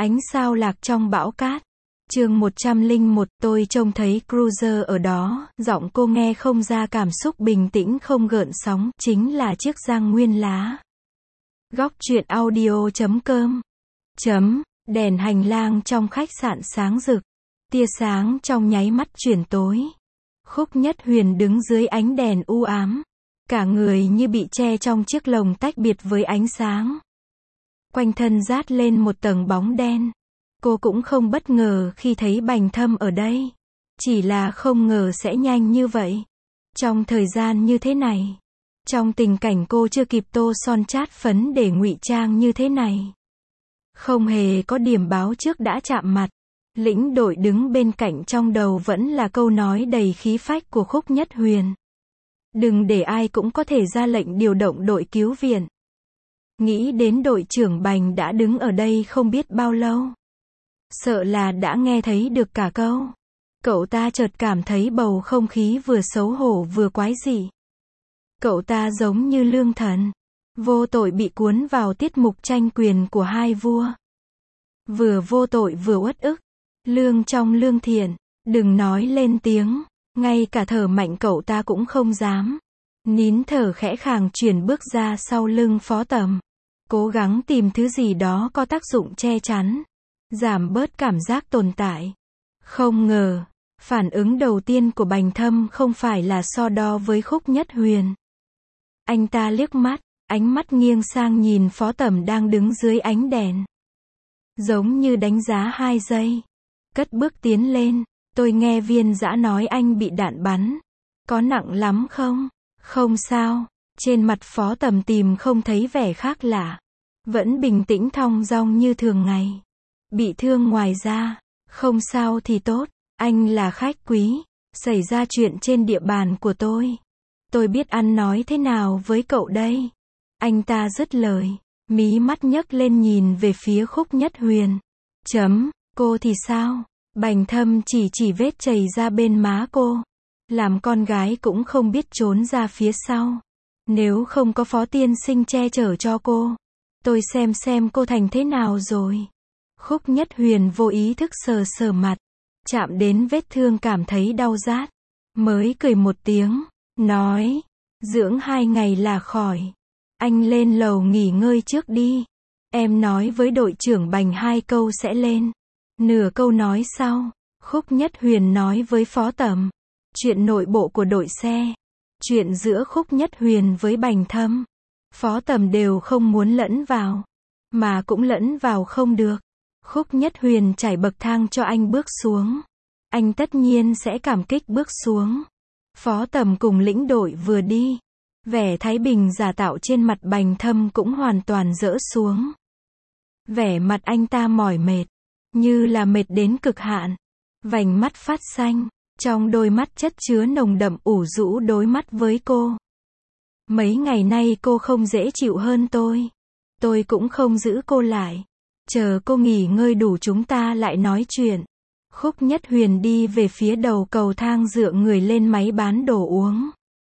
Ánh sao lạc trong bão cát. Chương 101, tôi trông thấy Cruiser ở đó, giọng cô nghe không ra cảm xúc bình tĩnh không gợn sóng, chính là chiếc Giang Nguyên lá. Góc truyện audio.com. Đèn hành lang trong khách sạn sáng rực. Tia sáng trong nháy mắt chuyển tối. Khúc Nhất Huyền đứng dưới ánh đèn u ám. Cả người như bị che trong chiếc lồng tách biệt với ánh sáng. Quanh thân dát lên một tầng bóng đen. Cô cũng không bất ngờ khi thấy Bành Thâm ở đây. Chỉ là không ngờ sẽ nhanh như vậy. Trong thời gian như thế này. Trong tình cảnh cô chưa kịp tô son chát phấn để ngụy trang như thế này. Không hề có điểm báo trước đã chạm mặt. Lĩnh đội đứng bên cạnh trong đầu vẫn là câu nói đầy khí phách của Khúc Nhất Huyền. Đừng để ai cũng có thể ra lệnh điều động đội cứu viện. Nghĩ đến đội trưởng Bành đã đứng ở đây không biết bao lâu. Sợ là đã nghe thấy được cả câu. Cậu ta chợt cảm thấy bầu không khí vừa xấu hổ vừa quái dị. Cậu ta giống như lương thần. Vô tội bị cuốn vào tiết mục tranh quyền của hai vua. Vừa vô tội vừa uất ức. Lương trong lương thiện. Đừng nói lên tiếng. Ngay cả thở mạnh cậu ta cũng không dám. Nín thở khẽ khàng chuyển bước ra sau lưng Phó Tầm. Cố gắng tìm thứ gì đó có tác dụng che chắn. Giảm bớt cảm giác tồn tại. Không ngờ, phản ứng đầu tiên của Bành Thâm không phải là so đo với Khúc Nhất Huyền. Anh ta liếc mắt, ánh mắt nghiêng sang nhìn Phó Tầm đang đứng dưới ánh đèn. Giống như đánh giá 2 giây. Cất bước tiến lên, tôi nghe Viên Dã nói anh bị đạn bắn. Có nặng lắm không? Không sao. Trên mặt Phó Tầm tìm không thấy vẻ khác lạ. Vẫn bình tĩnh thong dong như thường ngày. Bị thương ngoài ra, không sao thì tốt, anh là khách quý, xảy ra chuyện trên địa bàn của tôi biết ăn nói thế nào với cậu đây. Anh ta dứt lời, mí mắt nhấc lên nhìn về phía Khúc Nhất Huyền. Cô thì sao? Bành Thâm chỉ vết chảy ra bên má cô. Làm con gái cũng không biết trốn ra phía sau. Nếu không có Phó tiên sinh che chở cho cô, tôi xem cô thành thế nào rồi. Khúc Nhất Huyền vô ý thức sờ mặt. Chạm đến vết thương cảm thấy đau rát. Mới cười một tiếng. Nói. Dưỡng 2 ngày là khỏi. Anh lên lầu nghỉ ngơi trước đi. Em nói với đội trưởng Bành 2 câu sẽ lên. Nửa câu nói sau. Khúc Nhất Huyền nói với Phó Tầm. Chuyện nội bộ của đội xe. Chuyện giữa Khúc Nhất Huyền với Bành Thâm. Phó Tầm đều không muốn lẫn vào. Mà cũng lẫn vào không được. Khúc Nhất Huyền trải bậc thang cho anh bước xuống. Anh tất nhiên sẽ cảm kích bước xuống. Phó Tầm cùng lĩnh đội vừa đi. Vẻ thái bình giả tạo trên mặt Bành Thâm cũng hoàn toàn rỡ xuống. Vẻ mặt anh ta mỏi mệt. Như là mệt đến cực hạn. Vành mắt phát xanh. Trong đôi mắt chất chứa nồng đậm ủ rũ đối mắt với cô. Mấy ngày nay cô không dễ chịu hơn tôi. Tôi cũng không giữ cô lại. Chờ cô nghỉ ngơi đủ chúng ta lại nói chuyện. Khúc Nhất Huyền đi về phía đầu cầu thang dựa người lên máy bán đồ uống.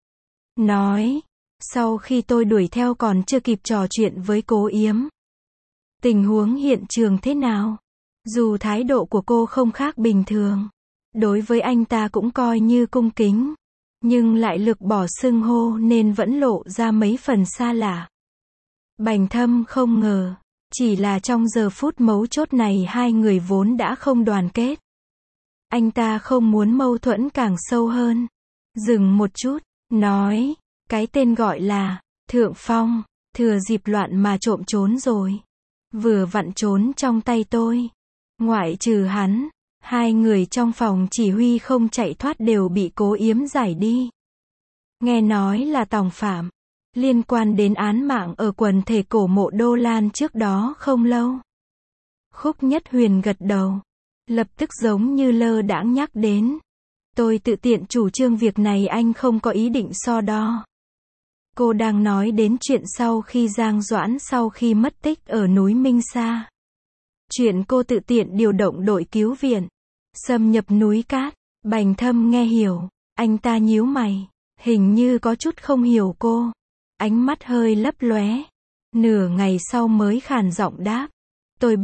Nói. Sau khi tôi đuổi theo còn chưa kịp trò chuyện với Cố Yếm. Tình huống hiện trường thế nào? Dù thái độ của cô không khác bình thường. Đối với anh ta cũng coi như cung kính. Nhưng lại lược bỏ xưng hô nên vẫn lộ ra mấy phần xa lạ. Bành Thâm không ngờ. Chỉ là trong giờ phút mấu chốt này hai người vốn đã không đoàn kết. Anh ta không muốn mâu thuẫn càng sâu hơn. Dừng một chút, nói. Cái tên gọi là Thượng Phong, thừa dịp loạn mà trộm trốn rồi. Vừa vặn trốn trong tay tôi. Ngoại trừ hắn, 2 người trong phòng chỉ huy không chạy thoát đều bị Cố Yếm giải đi. Nghe nói là tòng phạm. Liên quan đến án mạng ở quần thể cổ mộ Đô Lan trước đó không lâu. Khúc Nhất Huyền gật đầu. Lập tức giống như lơ đãng nhắc đến. Tôi tự tiện chủ trương việc này anh không có ý định so đo. Cô đang nói đến chuyện sau khi Giang Doãn sau khi mất tích ở núi Minh Sa. Chuyện cô tự tiện điều động đội cứu viện. Xâm nhập núi Cát. Bành Thâm nghe hiểu. Anh ta nhíu mày. Hình như có chút không hiểu cô. Ánh mắt hơi lấp lóe. Nửa ngày sau mới khàn giọng đáp. Tôi biết.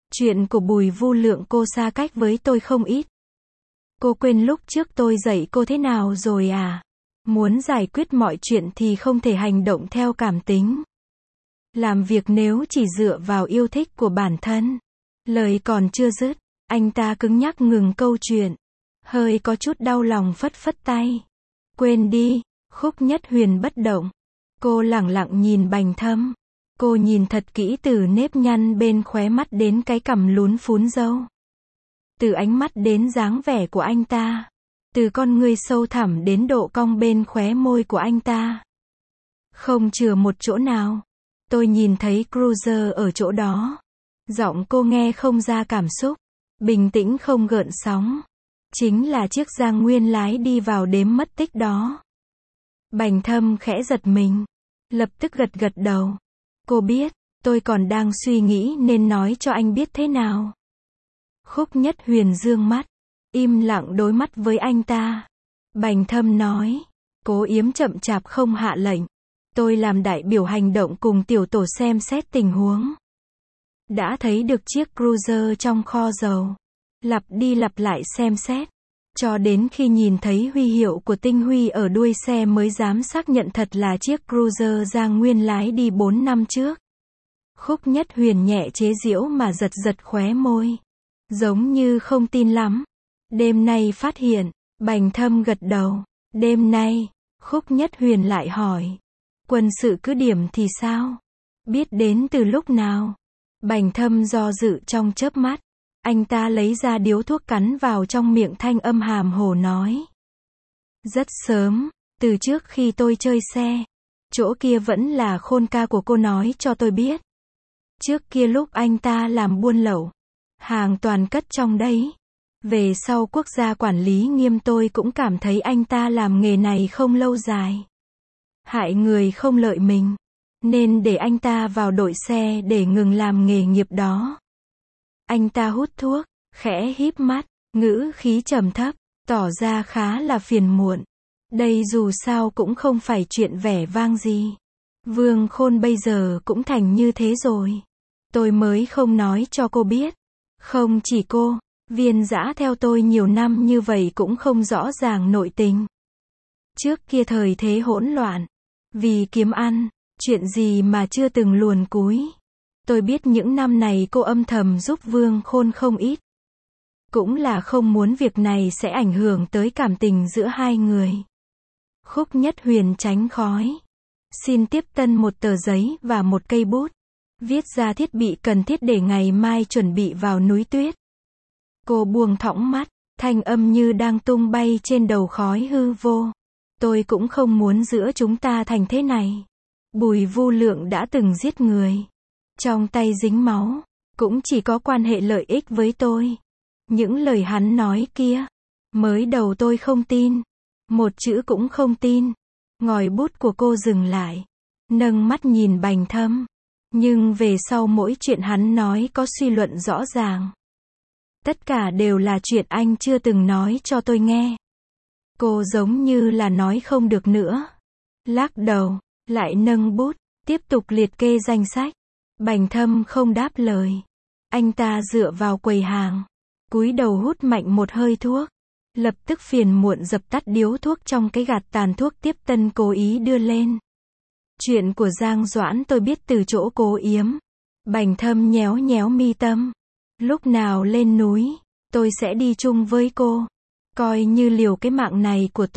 Chuyện của Bùi Vu Lượng cô xa cách với tôi không ít. Cô quên lúc trước tôi dạy cô thế nào rồi à? Muốn giải quyết mọi chuyện thì không thể hành động theo cảm tính. Làm việc nếu chỉ dựa vào yêu thích của bản thân. Lời còn chưa dứt, anh ta cứng nhắc ngừng câu chuyện. Hơi có chút đau lòng phất phất tay. Quên đi, Khúc Nhất Huyền bất động. Cô lẳng lặng nhìn Bành Thâm. Cô nhìn thật kỹ từ nếp nhăn bên khóe mắt đến cái cằm lún phún râu. Từ ánh mắt đến dáng vẻ của anh ta. Từ con ngươi sâu thẳm đến độ cong bên khóe môi của anh ta. Không chừa một chỗ nào. Tôi nhìn thấy Cruiser ở chỗ đó. Giọng cô nghe không ra cảm xúc. Bình tĩnh không gợn sóng. Chính là chiếc Giang Nguyên lái đi vào đếm mất tích đó. Bành Thâm khẽ giật mình. Lập tức gật gật đầu. Cô biết, tôi còn đang suy nghĩ nên nói cho anh biết thế nào. Khúc Nhất Huyền dương mắt. Im lặng đối mắt với anh ta. Bành Thâm nói. Cố Yếm chậm chạp không hạ lệnh. Tôi làm đại biểu hành động cùng tiểu tổ xem xét tình huống. Đã thấy được chiếc Cruiser trong kho dầu. Lặp đi lặp lại xem xét. Cho đến khi nhìn thấy huy hiệu của Tinh Huy ở đuôi xe mới dám xác nhận thật là chiếc Cruiser Giang Nguyên lái đi 4 năm trước. Khúc Nhất Huyền nhẹ chế giễu mà giật giật khóe môi. Giống như không tin lắm. Đêm nay phát hiện. Bành Thâm gật đầu. Đêm nay, Khúc Nhất Huyền lại hỏi. Quân sự cứ điểm thì sao? Biết đến từ lúc nào? Bành Thâm do dự trong chớp mắt. Anh ta lấy ra điếu thuốc cắn vào trong miệng, thanh âm hàm hồ nói. Rất sớm, từ trước khi tôi chơi xe. Chỗ kia vẫn là Khôn ca của cô nói cho tôi biết. Trước kia lúc anh ta làm buôn lậu, hàng toàn cất trong đấy. Về sau quốc gia quản lý nghiêm, tôi cũng cảm thấy anh ta làm nghề này không lâu dài. Hại người không lợi mình. Nên để anh ta vào đội xe để ngừng làm nghề nghiệp đó. Anh ta hút thuốc, khẽ híp mắt, ngữ khí trầm thấp, tỏ ra khá là phiền muộn. Đây dù sao cũng không phải chuyện vẻ vang gì. Vương Khôn bây giờ cũng thành như thế rồi. Tôi mới không nói cho cô biết. Không chỉ cô, Viên Dã theo tôi nhiều năm như vậy cũng không rõ ràng nội tình. Trước kia thời thế hỗn loạn, vì kiếm ăn, chuyện gì mà chưa từng luồn cúi. Tôi biết những năm này cô âm thầm giúp Vương Khôn không ít. Cũng là không muốn việc này sẽ ảnh hưởng tới cảm tình giữa hai người. Khúc Nhất Huyền tránh khói. Xin tiếp tân một tờ giấy và một cây bút. Viết ra thiết bị cần thiết để ngày mai chuẩn bị vào núi tuyết. Cô buông thõng mắt, thanh âm như đang tung bay trên đầu khói hư vô. Tôi cũng không muốn giữa chúng ta thành thế này. Bùi Vu Lượng đã từng giết người. Trong tay dính máu. Cũng chỉ có quan hệ lợi ích với tôi. Những lời hắn nói kia. Mới đầu tôi không tin. Một chữ cũng không tin. Ngòi bút của cô dừng lại. Nâng mắt nhìn Bành Thâm. Nhưng về sau mỗi chuyện hắn nói có suy luận rõ ràng. Tất cả đều là chuyện anh chưa từng nói cho tôi nghe. Cô giống như là nói không được nữa. Lắc đầu, lại nâng bút, tiếp tục liệt kê danh sách. Bành Thâm không đáp lời. Anh ta dựa vào quầy hàng, cúi đầu hút mạnh một hơi thuốc. Lập tức phiền muộn dập tắt điếu thuốc trong cái gạt tàn thuốc tiếp tân cố ý đưa lên. Chuyện của Giang Doãn tôi biết từ chỗ Cố Yếm. Bành Thâm nhéo nhéo mi tâm. Lúc nào lên núi, tôi sẽ đi chung với cô. Coi như liều cái mạng này của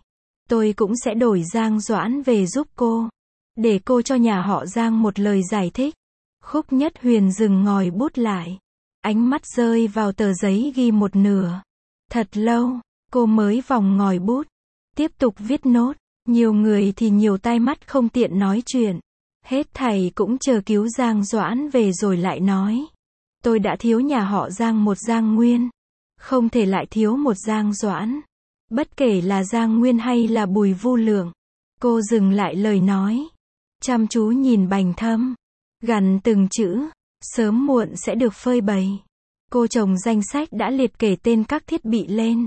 tôi cũng sẽ đổi Giang Doãn về giúp cô. Để cô cho nhà họ Giang một lời giải thích. Khúc Nhất Huyền dừng ngòi bút lại. Ánh mắt rơi vào tờ giấy ghi một nửa. Thật lâu, cô mới vòng ngòi bút. Tiếp tục viết nốt. Nhiều người thì nhiều tai mắt không tiện nói chuyện. Hết thảy cũng chờ cứu Giang Doãn về rồi lại nói. Tôi đã thiếu nhà họ Giang một Giang Nguyên. Không thể lại thiếu một Giang Doãn. Bất kể là Giang Nguyên hay là Bùi Vu Lượng. Cô dừng lại lời nói. Chăm chú nhìn Bành Thâm. Gằn từng chữ. Sớm muộn sẽ được phơi bày. Cô chồng danh sách đã liệt kê tên các thiết bị lên.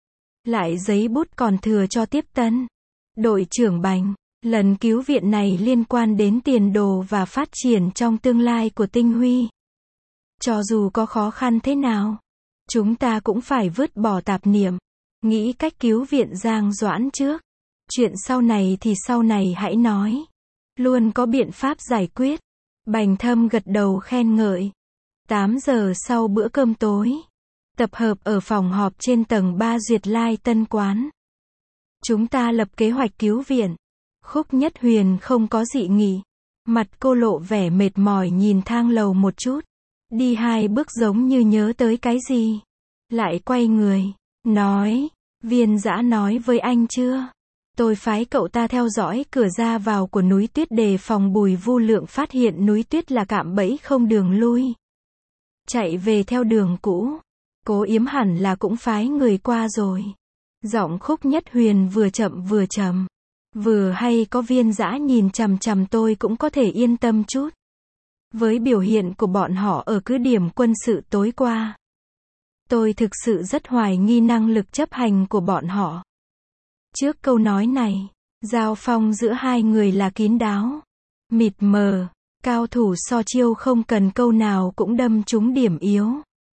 Lại giấy bút còn thừa cho tiếp tân. Đội trưởng Bành. Lần cứu viện này liên quan đến tiền đồ và phát triển trong tương lai của Tinh Huy. Cho dù có khó khăn thế nào, chúng ta cũng phải vứt bỏ tạp niệm, nghĩ cách cứu viện Giang Doãn trước. Chuyện sau này thì sau này hãy nói. Luôn có biện pháp giải quyết. Bành Thâm gật đầu khen ngợi. 8 giờ sau bữa cơm tối, tập hợp ở phòng họp trên tầng 3 Duyệt Lai Tân Quán. Chúng ta lập kế hoạch cứu viện. Khúc Nhất Huyền không có dị nghị. Mặt cô lộ vẻ mệt mỏi nhìn thang lầu một chút. Đi 2 bước giống như nhớ tới cái gì. Lại quay người, nói, Viên Dã nói với anh chưa? Tôi phái cậu ta theo dõi cửa ra vào của núi tuyết đề phòng Bùi Vu Lượng phát hiện núi tuyết là cạm bẫy không đường lui. Chạy về theo đường cũ. Cố Yếm hẳn là cũng phái người qua rồi. Giọng Khúc Nhất Huyền vừa chậm vừa trầm. Vừa hay có Viên Dã nhìn chằm chằm tôi cũng có thể yên tâm chút. Với biểu hiện của bọn họ ở cứ điểm quân sự tối qua, tôi thực sự rất hoài nghi năng lực chấp hành của bọn họ. Trước câu nói này, giao phong giữa hai người là kín đáo, mịt mờ, cao thủ so chiêu không cần câu nào cũng đâm trúng điểm yếu.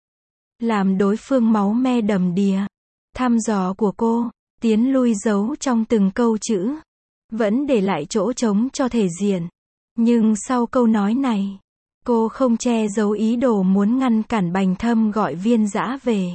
Làm đối phương máu me đầm đìa. Thăm dò của cô, tiến lui giấu trong từng câu chữ, vẫn để lại chỗ trống cho thể diện. Nhưng sau câu nói này, cô không che giấu ý đồ muốn ngăn cản Bành Thâm gọi Viên Dã về.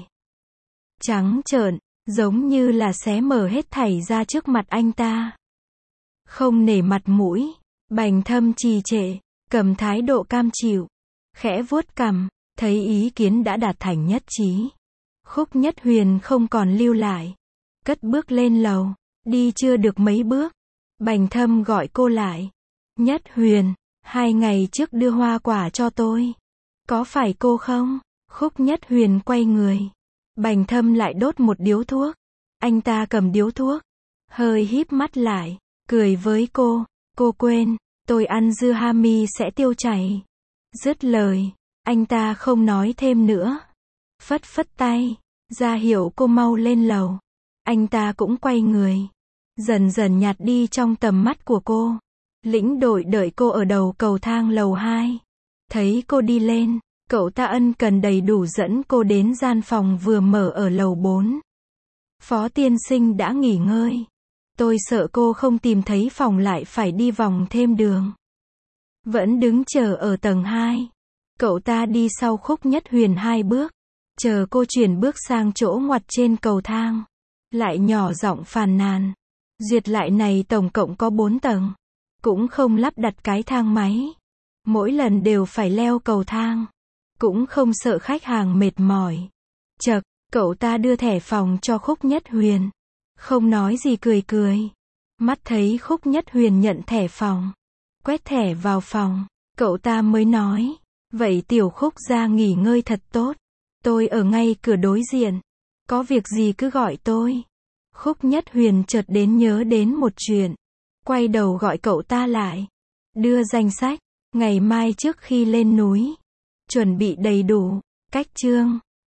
Trắng trợn, giống như là xé mở hết thảy ra trước mặt anh ta. Không nể mặt mũi, Bành Thâm trì trệ, cầm thái độ cam chịu, khẽ vuốt cằm, thấy ý kiến đã đạt thành nhất trí. Khúc Nhất Huyền không còn lưu lại, cất bước lên lầu, đi chưa được mấy bước, Bành Thâm gọi cô lại. Nhất Huyền, 2 ngày trước đưa hoa quả cho tôi. Có phải cô không? Khúc Nhất Huyền quay người. Bành Thâm lại đốt một điếu thuốc. Anh ta cầm điếu thuốc, hơi híp mắt lại, cười với cô. Cô quên, tôi ăn dưa hami sẽ tiêu chảy. Dứt lời, anh ta không nói thêm nữa. Phất phất tay, ra hiệu cô mau lên lầu. Anh ta cũng quay người, dần dần nhạt đi trong tầm mắt của cô. Lĩnh đội đợi cô ở đầu cầu thang lầu 2. Thấy cô đi lên, cậu ta ân cần đầy đủ dẫn cô đến gian phòng vừa mở ở lầu 4. Phó tiên sinh đã nghỉ ngơi. Tôi sợ cô không tìm thấy phòng lại phải đi vòng thêm đường. Vẫn đứng chờ ở tầng 2. Cậu ta đi sau Khúc Nhất Huyền 2 bước, chờ cô chuyển bước sang chỗ ngoặt trên cầu thang. Lại nhỏ giọng phàn nàn. Duyệt Lại này tổng cộng có 4 tầng. Cũng không lắp đặt cái thang máy. Mỗi lần đều phải leo cầu thang. Cũng không sợ khách hàng mệt mỏi. Chậc, cậu ta đưa thẻ phòng cho Khúc Nhất Huyền. Không nói gì cười cười. Mắt thấy Khúc Nhất Huyền nhận thẻ phòng, quét thẻ vào phòng, cậu ta mới nói. Vậy Tiểu Khúc ra nghỉ ngơi thật tốt. Tôi ở ngay cửa đối diện. Có việc gì cứ gọi tôi. Khúc Nhất Huyền chợt nhớ đến một chuyện. Quay đầu gọi cậu ta lại. Đưa danh sách, ngày mai trước khi lên núi. Chuẩn bị đầy đủ, cách chương.